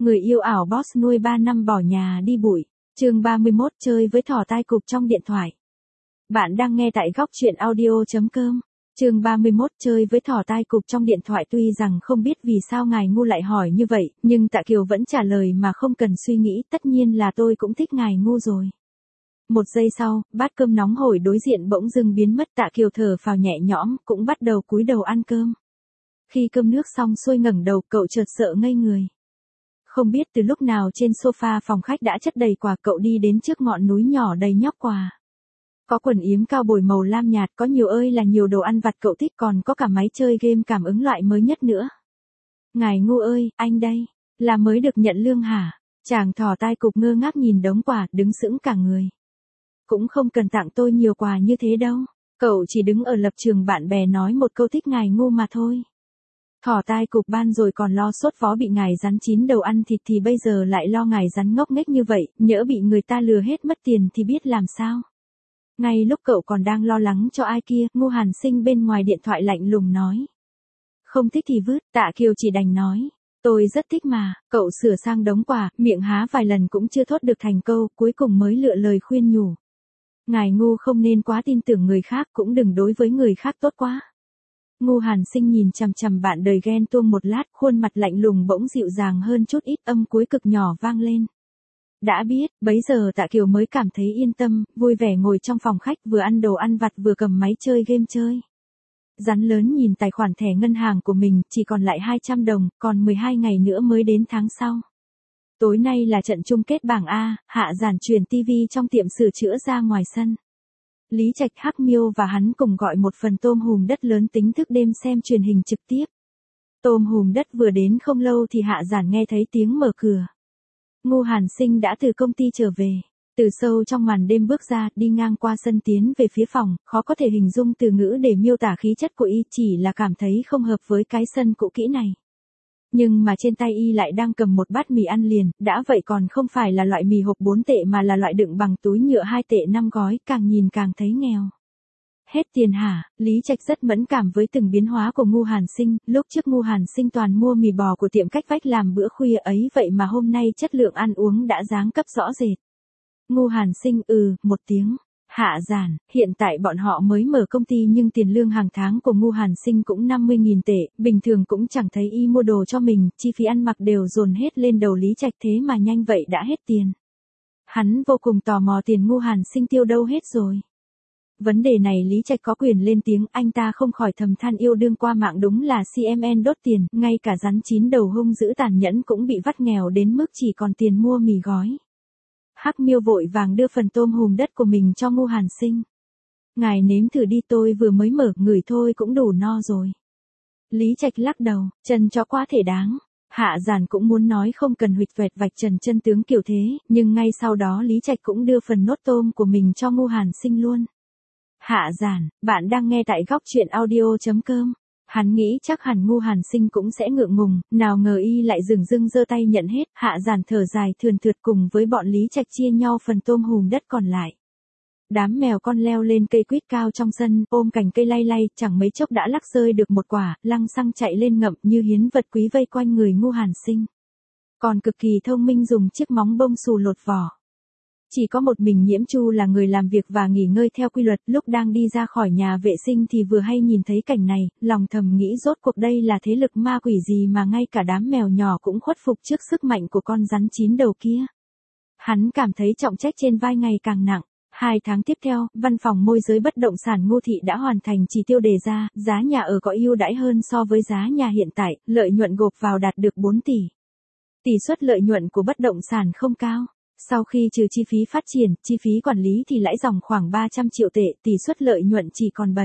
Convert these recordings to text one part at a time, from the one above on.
Người yêu ảo boss nuôi 3 năm bỏ nhà đi bụi. Chương 31 chơi với thỏ tai cụp trong điện thoại. Bạn đang nghe tại góc truyện audio.com. Chương 31 chơi với thỏ tai cụp trong điện thoại. Tuy rằng không biết vì sao ngài ngu lại hỏi như vậy, nhưng Tạ Kiều vẫn trả lời mà không cần suy nghĩ, tất nhiên là tôi cũng thích ngài ngu rồi. Một giây sau, bát cơm nóng hổi đối diện bỗng dưng biến mất. Tạ Kiều thở phào nhẹ nhõm, cũng bắt đầu cúi đầu ăn cơm. Khi cơm nước xong xuôi ngẩng đầu, cậu chợt sợ ngây người. Không biết từ lúc nào trên sofa phòng khách đã chất đầy quà, cậu đi đến trước ngọn núi nhỏ đầy nhóc quà. Có quần yếm cao bồi màu lam nhạt, có nhiều ơi là nhiều đồ ăn vặt cậu thích, còn có cả máy chơi game cảm ứng loại mới nhất nữa. Ngài ngu ơi, anh đây, là mới được nhận lương hả? Chàng thỏ tai cụp ngơ ngác nhìn đống quà, đứng sững cả người. Cũng không cần tặng tôi nhiều quà như thế đâu, cậu chỉ đứng ở lập trường bạn bè nói một câu thích ngài ngu mà thôi. Thỏ tai cụp ban rồi còn lo sốt vó bị ngài rắn chín đầu ăn thịt thì bây giờ lại lo ngài rắn ngốc nghếch như vậy, nhỡ bị người ta lừa hết mất tiền thì biết làm sao. Ngay lúc cậu còn đang lo lắng cho ai kia, Ngô Hàn Sinh bên ngoài điện thoại lạnh lùng nói. Không thích thì vứt. Tạ Kiều chỉ đành nói. Tôi rất thích mà. Cậu sửa sang đống quà, miệng há vài lần cũng chưa thốt được thành câu, cuối cùng mới lựa lời khuyên nhủ. Ngài ngu không nên quá tin tưởng người khác, cũng đừng đối với người khác tốt quá. Ngô Hàn Sinh nhìn chằm chằm bạn đời ghen tuông một lát, khuôn mặt lạnh lùng bỗng dịu dàng hơn chút ít, âm cuối cực nhỏ vang lên. Đã biết, bấy giờ Tạ Kiều mới cảm thấy yên tâm, vui vẻ ngồi trong phòng khách vừa ăn đồ ăn vặt vừa cầm máy chơi game chơi. Rắn lớn nhìn tài khoản thẻ ngân hàng của mình, chỉ còn lại 200 đồng, còn 12 ngày nữa mới đến tháng sau. Tối nay là trận chung kết bảng A, Hạ Giản chuyển tivi trong tiệm sửa chữa ra ngoài sân. Lý Trạch, Hắc Miêu và hắn cùng gọi một phần tôm hùm đất lớn tính thức đêm xem truyền hình trực tiếp. Tôm hùm đất vừa đến không lâu thì Hạ Giản nghe thấy tiếng mở cửa. Ngô Hàn Sinh đã từ công ty trở về. Từ sâu trong màn đêm bước ra, đi ngang qua sân tiến về phía phòng, khó có thể hình dung từ ngữ để miêu tả khí chất của y, chỉ là cảm thấy không hợp với cái sân cũ kỹ này. Nhưng mà trên tay y lại đang cầm một bát mì ăn liền, đã vậy còn không phải là loại mì hộp 4 tệ mà là loại đựng bằng túi nhựa 2 tệ 5 gói, càng nhìn càng thấy nghèo. Hết tiền hả? Lý Trạch rất mẫn cảm với từng biến hóa của Ngô Hàn Sinh, lúc trước Ngô Hàn Sinh toàn mua mì bò của tiệm cách vách làm bữa khuya ấy, vậy mà hôm nay chất lượng ăn uống đã giáng cấp rõ rệt. Ngô Hàn Sinh một tiếng. Hạ Giản, hiện tại bọn họ mới mở công ty nhưng tiền lương hàng tháng của Ngô Hàn Sinh cũng 50.000 tệ, bình thường cũng chẳng thấy y mua đồ cho mình, chi phí ăn mặc đều dồn hết lên đầu Lý Trạch, thế mà nhanh vậy đã hết tiền. Hắn vô cùng tò mò tiền Ngô Hàn Sinh tiêu đâu hết rồi. Vấn đề này Lý Trạch có quyền lên tiếng, anh ta không khỏi thầm than yêu đương qua mạng đúng là CMN đốt tiền, ngay cả rắn chín đầu hung dữ tàn nhẫn cũng bị vắt nghèo đến mức chỉ còn tiền mua mì gói. Hắc Miêu vội vàng đưa phần tôm hùm đất của mình cho Ngô Hàn Sinh. Ngài nếm thử đi, tôi vừa mới mở, ngửi thôi cũng đủ no rồi. Lý Trạch lắc đầu, chân chó quá thể đáng. Hạ Giản cũng muốn nói không cần huỵch toẹt vạch trần chân tướng kiểu thế, nhưng ngay sau đó Lý Trạch cũng đưa phần nốt tôm của mình cho Ngô Hàn Sinh luôn. Hạ Giản, bạn đang nghe tại góc truyện audio.com. Hắn nghĩ chắc hẳn Ngô Hàn Sinh cũng sẽ ngượng ngùng, nào ngờ y lại dửng dưng giơ tay nhận hết. Hạ Giản thở dài thườn thượt cùng với bọn Lý Trạch chia nhau phần tôm hùm đất còn lại. Đám mèo con leo lên cây quýt cao trong sân, ôm cành cây lay lay, chẳng mấy chốc đã lắc rơi được một quả, lăng xăng chạy lên ngậm như hiến vật quý vây quanh người Ngô Hàn Sinh. Còn cực kỳ thông minh dùng chiếc móng bông xù lột vỏ. Chỉ có một mình Nhiễm Chu là người làm việc và nghỉ ngơi theo quy luật, lúc đang đi ra khỏi nhà vệ sinh thì vừa hay nhìn thấy cảnh này, lòng thầm nghĩ rốt cuộc đây là thế lực ma quỷ gì mà ngay cả đám mèo nhỏ cũng khuất phục trước sức mạnh của con rắn chín đầu kia. Hắn cảm thấy trọng trách trên vai ngày càng nặng. 2 tháng tiếp theo, văn phòng môi giới bất động sản Ngô Thị đã hoàn thành chỉ tiêu đề ra, giá nhà ở có ưu đãi hơn so với giá nhà hiện tại, lợi nhuận gộp vào đạt được 4 tỷ. Tỷ suất lợi nhuận của bất động sản không cao. Sau khi trừ chi phí phát triển, chi phí quản lý thì lãi dòng khoảng 300 triệu tệ, tỷ suất lợi nhuận chỉ còn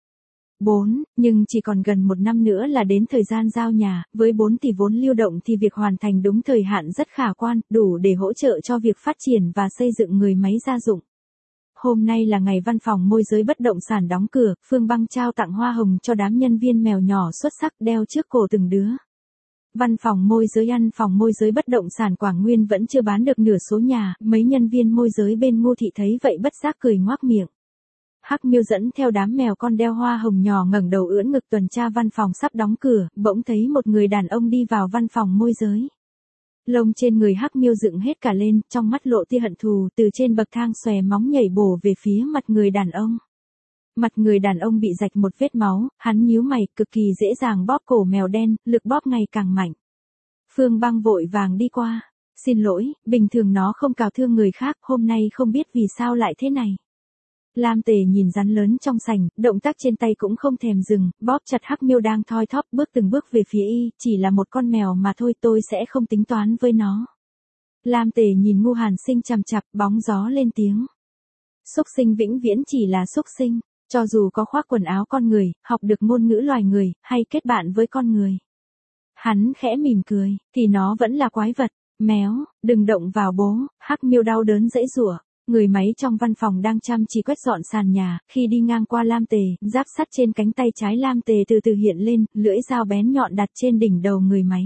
4, nhưng chỉ còn gần 1 năm nữa là đến thời gian giao nhà, với 4 tỷ vốn lưu động thì việc hoàn thành đúng thời hạn rất khả quan, đủ để hỗ trợ cho việc phát triển và xây dựng người máy gia dụng. Hôm nay là ngày văn phòng môi giới bất động sản đóng cửa, Phương Băng trao tặng hoa hồng cho đám nhân viên mèo nhỏ xuất sắc đeo trước cổ từng đứa. Văn phòng môi giới bất động sản Quảng Nguyên vẫn chưa bán được nửa số nhà, mấy nhân viên môi giới bên Ngô Thị thấy vậy bất giác cười ngoác miệng. Hắc Miêu dẫn theo đám mèo con đeo hoa hồng nhỏ ngẩng đầu ưỡn ngực tuần tra văn phòng sắp đóng cửa, bỗng thấy một người đàn ông đi vào văn phòng môi giới. Lông trên người Hắc Miêu dựng hết cả lên, trong mắt lộ tia hận thù, từ trên bậc thang xòe móng nhảy bổ về phía mặt người đàn ông. Mặt người đàn ông bị rạch một vết máu, hắn nhíu mày, cực kỳ dễ dàng bóp cổ mèo đen, lực bóp ngày càng mạnh. Phương Băng vội vàng đi qua. Xin lỗi, bình thường nó không cào thương người khác, hôm nay không biết vì sao lại thế này. Lam Tề nhìn rắn lớn trong sảnh, động tác trên tay cũng không thèm dừng, bóp chặt Hắc Miêu đang thoi thóp bước từng bước về phía y, chỉ là một con mèo mà thôi, tôi sẽ không tính toán với nó. Lam Tề nhìn Ngu Hàn Sinh chằm chặp, bóng gió lên tiếng. Xúc sinh vĩnh viễn chỉ là xúc sinh, cho dù có khoác quần áo con người, học được ngôn ngữ loài người, hay kết bạn với con người. Hắn khẽ mỉm cười, thì nó vẫn là quái vật. Méo, đừng động vào bố. Hắc Miêu đau đớn giãy giụa. Người máy trong văn phòng đang chăm chỉ quét dọn sàn nhà, khi đi ngang qua Lam Tề, giáp sắt trên cánh tay trái Lam Tề từ từ hiện lên, lưỡi dao bén nhọn đặt trên đỉnh đầu người máy.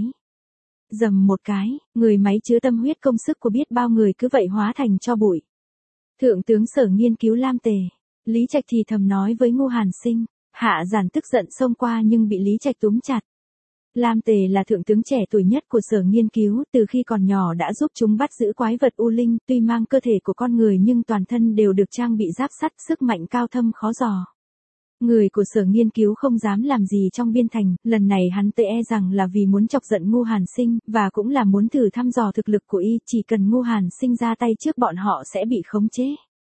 Dầm một cái, người máy chứa tâm huyết công sức của biết bao người cứ vậy hóa thành tro bụi. Thượng tướng Sở nghiên cứu Lam Tề. Lý Trạch thì thầm nói với Ngu Hàn Sinh. Hạ Giản tức giận xông qua nhưng bị Lý Trạch túm chặt. Lam Tề là thượng tướng trẻ tuổi nhất của Sở nghiên cứu, từ khi còn nhỏ đã giúp chúng bắt giữ quái vật U Linh, tuy mang cơ thể của con người nhưng toàn thân đều được trang bị giáp sắt, sức mạnh cao thâm khó dò. Người của Sở nghiên cứu không dám làm gì trong biên thành, lần này hắn e rằng là vì muốn chọc giận Ngu Hàn Sinh, và cũng là muốn thử thăm dò thực lực của y, chỉ cần Ngu Hàn Sinh ra tay trước bọn họ sẽ bị khống chế.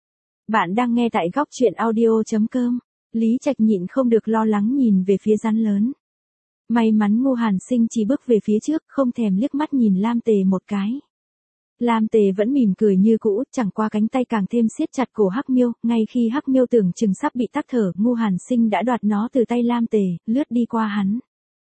Bạn đang nghe tại góc truyện audio.com. Lý Trạch nhịn không được lo lắng nhìn về phía rắn lớn. May mắn Ngu Hàn Sinh chỉ bước về phía trước, không thèm liếc mắt nhìn Lam Tề một cái. Lam Tề vẫn mỉm cười như cũ, chẳng qua cánh tay càng thêm siết chặt cổ Hắc Miêu, ngay khi Hắc Miêu tưởng chừng sắp bị tắc thở, Ngu Hàn Sinh đã đoạt nó từ tay Lam Tề, lướt đi qua hắn.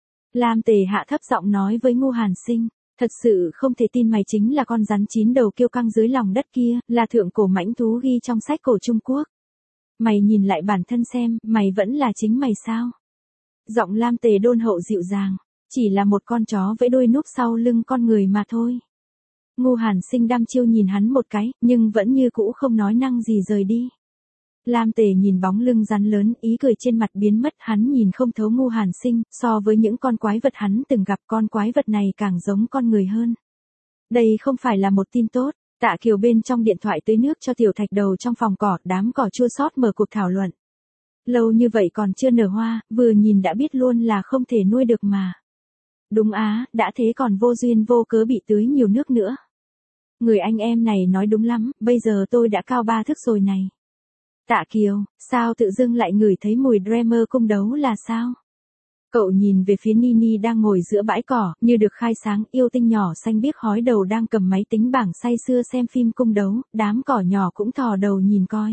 Lam Tề hạ thấp giọng nói với Ngu Hàn Sinh, thật sự không thể tin mày chính là con rắn 9 đầu kiêu căng dưới lòng đất kia, là thượng cổ mãnh thú ghi trong sách cổ Trung Quốc. Mày nhìn lại bản thân xem, mày vẫn là chính mày sao? Giọng Lam Tề đôn hậu dịu dàng, chỉ là một con chó với đuôi núp sau lưng con người mà thôi. Ngu Hàn Sinh đăm chiêu nhìn hắn một cái, nhưng vẫn như cũ không nói năng gì rời đi. Lam Tề nhìn bóng lưng rắn lớn, ý cười trên mặt biến mất, hắn nhìn không thấu Ngu Hàn Sinh, so với những con quái vật hắn từng gặp, con quái vật này càng giống con người hơn. Đây không phải là một tin tốt. Tạ Kiều bên trong điện thoại tưới nước cho Tiểu Thạch Đầu trong phòng cỏ, đám cỏ chua xót mở cuộc thảo luận. Lâu như vậy còn chưa nở hoa, vừa nhìn đã biết luôn là không thể nuôi được mà. Đúng á, đã thế còn vô duyên vô cớ bị tưới nhiều nước nữa. Người anh em này nói đúng lắm, bây giờ tôi đã cao 3 thước rồi này. Tạ Kiều, sao tự dưng lại ngửi thấy mùi Dreamer cung đấu là sao? Cậu nhìn về phía Nini đang ngồi giữa bãi cỏ, như được khai sáng, yêu tinh nhỏ xanh biếc hói đầu đang cầm máy tính bảng say sưa xem phim cung đấu, đám cỏ nhỏ cũng thò đầu nhìn coi.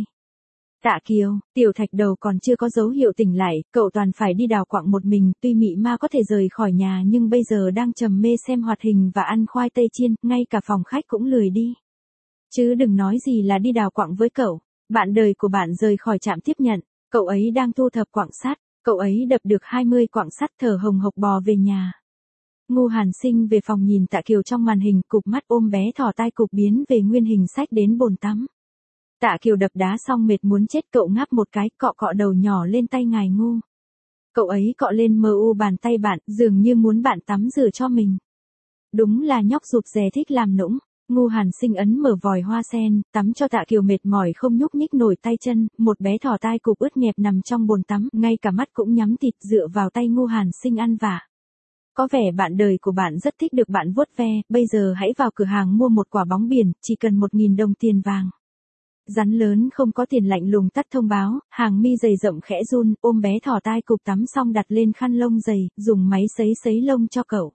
Tạ Kiều, Tiểu Thạch Đầu còn chưa có dấu hiệu tỉnh lại, cậu toàn phải đi đào quặng một mình, tuy mị ma có thể rời khỏi nhà nhưng bây giờ đang trầm mê xem hoạt hình và ăn khoai tây chiên, ngay cả phòng khách cũng lười đi. Chứ đừng nói gì là đi đào quặng với cậu, bạn đời của bạn rời khỏi trạm tiếp nhận, cậu ấy đang thu thập quặng sắt, cậu ấy đập được 20 quặng sắt thở hồng hộc bò về nhà. Ngu Hàn Sinh về phòng nhìn Tạ Kiều trong màn hình, cụp mắt ôm bé thỏ tai cụp biến về nguyên hình sách đến bồn tắm. Tạ Kiều đập đá xong mệt muốn chết, cậu ngáp một cái, cọ cọ đầu nhỏ lên tay ngài Ngu. Cậu ấy cọ lên mờ u bàn tay bạn, dường như muốn bạn tắm rửa cho mình. Đúng là nhóc rụt rè thích làm nũng. Ngu Hàn Sinh ấn mở vòi hoa sen, tắm cho Tạ Kiều mệt mỏi không nhúc nhích nổi tay chân, một bé thỏ tai cụp ướt nhẹp nằm trong bồn tắm, ngay cả mắt cũng nhắm tịt dựa vào tay Ngu Hàn Sinh ăn vạ. Có vẻ bạn đời của bạn rất thích được bạn vuốt ve, bây giờ hãy vào cửa hàng mua một quả bóng biển, chỉ cần 1.000 đồng tiền vàng. Rắn lớn không có tiền lạnh lùng tắt thông báo, hàng mi dày rộng khẽ run, ôm bé thỏ tai cụp tắm xong đặt lên khăn lông dày, dùng máy sấy lông cho cậu.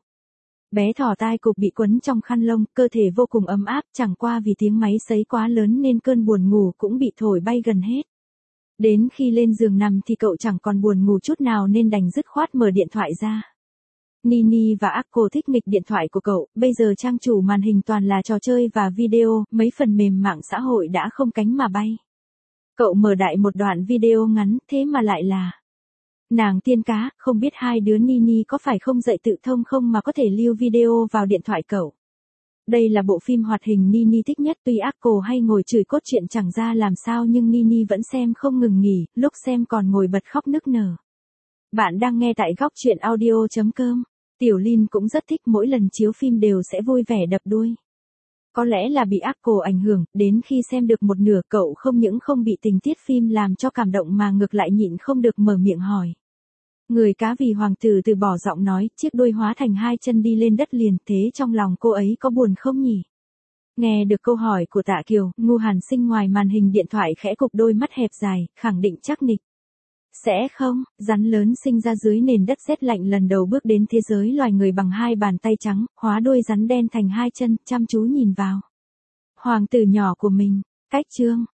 Bé thỏ tai cụp bị quấn trong khăn lông, cơ thể vô cùng ấm áp, chẳng qua vì tiếng máy sấy quá lớn nên cơn buồn ngủ cũng bị thổi bay gần hết. Đến khi lên giường nằm thì cậu chẳng còn buồn ngủ chút nào nên đành dứt khoát mở điện thoại ra. Nini và Akko thích nghịch điện thoại của cậu, bây giờ trang chủ màn hình toàn là trò chơi và video, mấy phần mềm mạng xã hội đã không cánh mà bay. Cậu mở đại một đoạn video ngắn, thế mà lại là nàng tiên cá, không biết hai đứa Nini có phải không dạy tự thông không mà có thể lưu video vào điện thoại cậu. Đây là bộ phim hoạt hình Nini thích nhất, tuy Akko hay ngồi chửi cốt truyện chẳng ra làm sao nhưng Nini vẫn xem không ngừng nghỉ, lúc xem còn ngồi bật khóc nức nở. Bạn đang nghe tại góc truyện audio.com. Tiểu Linh cũng rất thích mỗi lần chiếu phim đều sẽ vui vẻ đập đuôi. Có lẽ là bị ác cổ ảnh hưởng, đến khi xem được một nửa cậu không những không bị tình tiết phim làm cho cảm động mà ngược lại nhịn không được mở miệng hỏi. Người cá vì hoàng tử từ bỏ giọng nói, chiếc đuôi hóa thành hai chân đi lên đất liền, thế trong lòng cô ấy có buồn không nhỉ? Nghe được câu hỏi của Tạ Kiều, Ngu Hàn Sinh ngoài màn hình điện thoại khẽ cụp đôi mắt hẹp dài, khẳng định chắc nịch. Sẽ không, rắn lớn sinh ra dưới nền đất rét lạnh lần đầu bước đến thế giới loài người bằng hai bàn tay trắng, hóa đuôi rắn đen thành hai chân, chăm chú nhìn vào hoàng tử nhỏ của mình. Cách chương